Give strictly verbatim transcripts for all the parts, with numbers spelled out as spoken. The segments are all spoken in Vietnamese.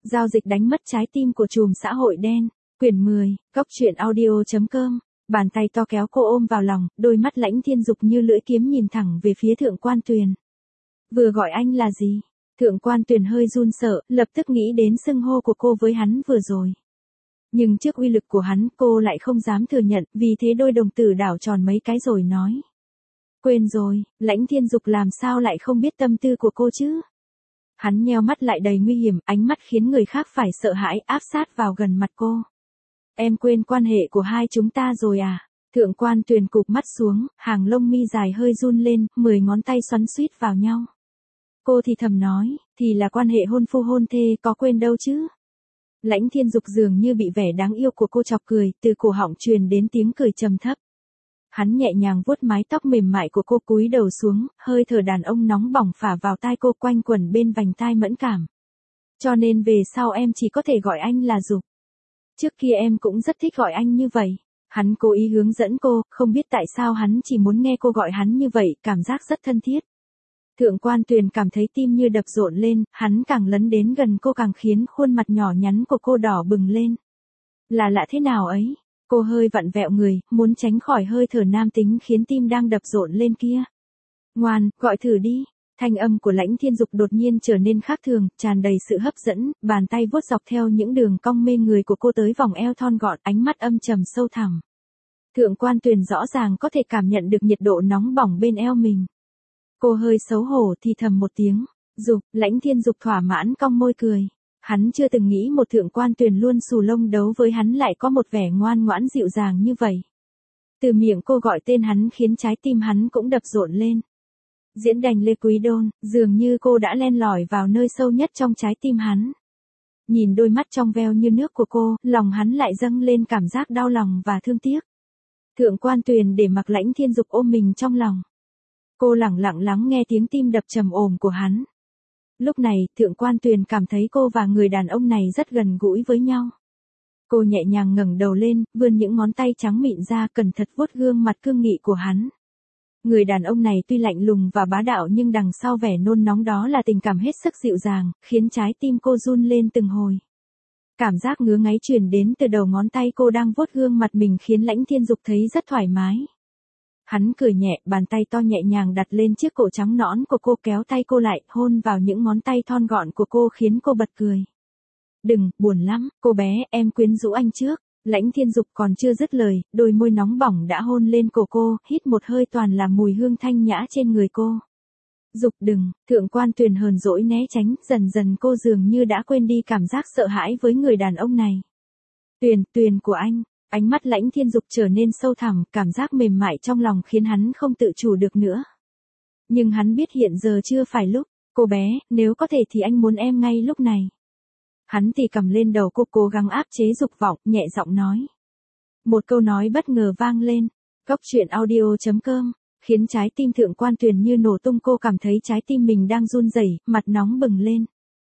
Giao dịch đánh mất trái tim của trùm xã hội đen. Quyển mười, Cóc truyện audio chấm com. Bàn tay to kéo cô ôm vào lòng, đôi mắt Lãnh Thiên Dục như lưỡi kiếm nhìn thẳng về phía Thượng Quan Tuyền. Vừa gọi anh là gì? Thượng Quan Tuyền hơi run sợ, lập tức nghĩ đến xưng hô của cô với hắn vừa rồi. Nhưng trước uy lực của hắn cô lại không dám thừa nhận, vì thế đôi đồng tử đảo tròn mấy cái rồi nói. Quên rồi, Lãnh Thiên Dục làm sao lại không biết tâm tư của cô chứ? Hắn nheo mắt lại đầy nguy hiểm, ánh mắt khiến người khác phải sợ hãi, áp sát vào gần mặt cô. Em quên quan hệ của hai chúng ta rồi à? Thượng Quan Tuyền cụp mắt xuống, hàng lông mi dài hơi run lên, mười ngón tay xoắn xuýt vào nhau. Cô thì thầm nói, thì là quan hệ hôn phu hôn thê, có quên đâu chứ? Lãnh Thiên Dục dường như bị vẻ đáng yêu của cô chọc cười, từ cổ họng truyền đến tiếng cười trầm thấp. Hắn nhẹ nhàng vuốt mái tóc mềm mại của cô, cúi đầu xuống, hơi thở đàn ông nóng bỏng phả vào tai cô, quanh quẩn bên vành tai mẫn cảm. Cho nên về sau em chỉ có thể gọi anh là Dục. Trước kia em cũng rất thích gọi anh như vậy. Hắn cố ý hướng dẫn cô, không biết tại sao hắn chỉ muốn nghe cô gọi hắn như vậy, cảm giác rất thân thiết. Thượng Quan Tuyền cảm thấy tim như đập rộn lên, hắn càng lấn đến gần cô càng khiến khuôn mặt nhỏ nhắn của cô đỏ bừng lên. Là lạ thế nào ấy? Cô hơi vặn vẹo người, muốn tránh khỏi hơi thở nam tính khiến tim đang đập rộn lên kia. Ngoan, gọi thử đi. Thanh âm của Lãnh Thiên Dục đột nhiên trở nên khác thường, tràn đầy sự hấp dẫn, bàn tay vuốt dọc theo những đường cong mê người của cô tới vòng eo thon gọn, ánh mắt âm trầm sâu thẳm. Thượng Quan Tuyền rõ ràng có thể cảm nhận được nhiệt độ nóng bỏng bên eo mình. Cô hơi xấu hổ thì thầm một tiếng. Dục, Lãnh Thiên Dục thỏa mãn cong môi cười. Hắn chưa từng nghĩ một Thượng Quan Tuyền luôn xù lông đấu với hắn lại có một vẻ ngoan ngoãn dịu dàng như vậy. Từ miệng cô gọi tên hắn khiến trái tim hắn cũng đập rộn lên. Diễn đành Lê Quý Đôn, dường như cô đã len lỏi vào nơi sâu nhất trong trái tim hắn. Nhìn đôi mắt trong veo như nước của cô, lòng hắn lại dâng lên cảm giác đau lòng và thương tiếc. Thượng Quan Tuyền để mặc Lãnh Thiên Dục ôm mình trong lòng. Cô lẳng lặng lắng nghe tiếng tim đập trầm ổn của hắn. Lúc này, Thượng Quan Tuyền cảm thấy cô và người đàn ông này rất gần gũi với nhau. Cô nhẹ nhàng ngẩng đầu lên, vươn những ngón tay trắng mịn ra, cẩn thận vuốt gương mặt cương nghị của hắn. Người đàn ông này tuy lạnh lùng và bá đạo nhưng đằng sau vẻ nôn nóng đó là tình cảm hết sức dịu dàng, khiến trái tim cô run lên từng hồi. Cảm giác ngứa ngáy truyền đến từ đầu ngón tay cô đang vuốt gương mặt mình khiến Lãnh Thiên Dục thấy rất thoải mái. Hắn cười nhẹ, bàn tay to nhẹ nhàng đặt lên chiếc cổ trắng nõn của cô, kéo tay cô lại, hôn vào những ngón tay thon gọn của cô khiến cô bật cười. Đừng, buồn lắm, cô bé, em quyến rũ anh trước. Lãnh Thiên Dục còn chưa dứt lời, đôi môi nóng bỏng đã hôn lên cổ cô, hít một hơi toàn là mùi hương thanh nhã trên người cô. Dục đừng, Thượng Quan Tuyền hờn dỗi né tránh, dần dần cô dường như đã quên đi cảm giác sợ hãi với người đàn ông này. Tuyền, Tuyền của anh, ánh mắt Lãnh Thiên Dục trở nên sâu thẳm, cảm giác mềm mại trong lòng khiến hắn không tự chủ được nữa. Nhưng hắn biết hiện giờ chưa phải lúc, cô bé, nếu có thể thì anh muốn em ngay lúc này. Hắn thì cầm lên đầu cô, cố gắng áp chế dục vọng, nhẹ giọng nói. Một câu nói bất ngờ vang lên. Cóc truyện audio chấm com, khiến trái tim Thượng Quan Tuyền như nổ tung, cô cảm thấy trái tim mình đang run rẩy, mặt nóng bừng lên.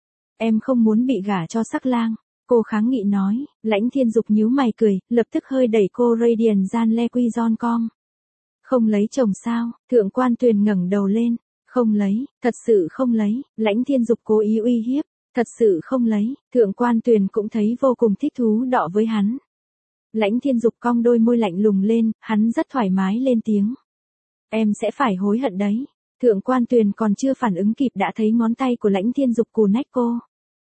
Em không muốn bị gả cho sắc lang. Cô kháng nghị nói. Lãnh Thiên Dục nhíu mày cười, lập tức hơi đẩy cô Radiant Gian Le Quy Gion Com. Không lấy chồng sao? Thượng Quan Tuyền ngẩng đầu lên. Không lấy, thật sự không lấy. Lãnh Thiên Dục cố ý uy hiếp. Thật sự không lấy. Thượng Quan Tuyền cũng thấy vô cùng thích thú đọ với hắn. Lãnh Thiên Dục cong đôi môi lạnh lùng lên, hắn rất thoải mái lên tiếng. Em sẽ phải hối hận đấy. Thượng Quan Tuyền còn chưa phản ứng kịp đã thấy ngón tay của Lãnh Thiên Dục cù nách cô.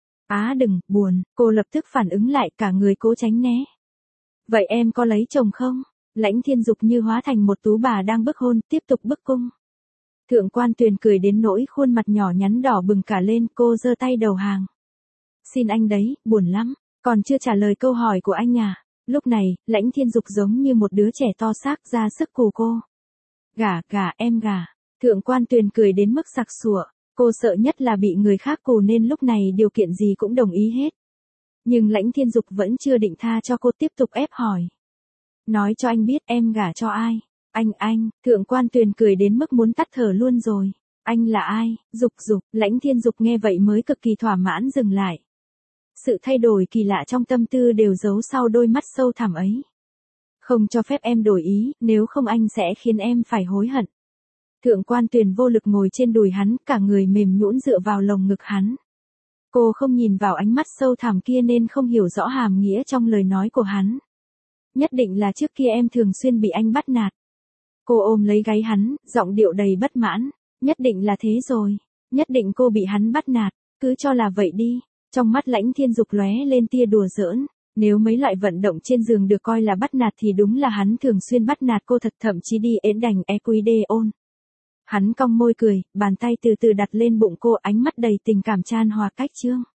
Á đừng, buồn, cô lập tức phản ứng lại, cả người cố tránh né. Vậy em có lấy chồng không? Lãnh Thiên Dục như hóa thành một tú bà đang bức hôn, tiếp tục bức cung. Thượng Quan Tuyền cười đến nỗi khuôn mặt nhỏ nhắn đỏ bừng cả lên, cô giơ tay đầu hàng. Xin anh đấy, buồn lắm, còn chưa trả lời câu hỏi của anh à? Lúc này, Lãnh Thiên Dục giống như một đứa trẻ to xác ra sức cù cô. Gả, gả, em gả. Thượng Quan Tuyền cười đến mức sặc sụa, cô sợ nhất là bị người khác cù nên lúc này điều kiện gì cũng đồng ý hết. Nhưng Lãnh Thiên Dục vẫn chưa định tha cho cô, tiếp tục ép hỏi. Nói cho anh biết em gả cho ai? Anh anh, Thượng Quan Tuyền cười đến mức muốn tắt thở luôn rồi. Anh là ai? Dục Dục, Lãnh Thiên Dục nghe vậy mới cực kỳ thỏa mãn dừng lại. Sự thay đổi kỳ lạ trong tâm tư đều giấu sau đôi mắt sâu thẳm ấy. Không cho phép em đổi ý, nếu không anh sẽ khiến em phải hối hận. Thượng Quan Tuyền vô lực ngồi trên đùi hắn, cả người mềm nhũn dựa vào lồng ngực hắn. Cô không nhìn vào ánh mắt sâu thẳm kia nên không hiểu rõ hàm nghĩa trong lời nói của hắn. Nhất định là trước kia em thường xuyên bị anh bắt nạt. Cô ôm lấy gáy hắn, giọng điệu đầy bất mãn. Nhất định là thế rồi. Nhất định cô bị hắn bắt nạt. Cứ cho là vậy đi. Trong mắt Lãnh Thiên Dục lóe lên tia đùa giỡn. Nếu mấy loại vận động trên giường được coi là bắt nạt thì đúng là hắn thường xuyên bắt nạt cô thật, thậm chí đi ến đành e quy đê ôn. Hắn cong môi cười, bàn tay từ từ đặt lên bụng cô, ánh mắt đầy tình cảm chan hòa cách trương.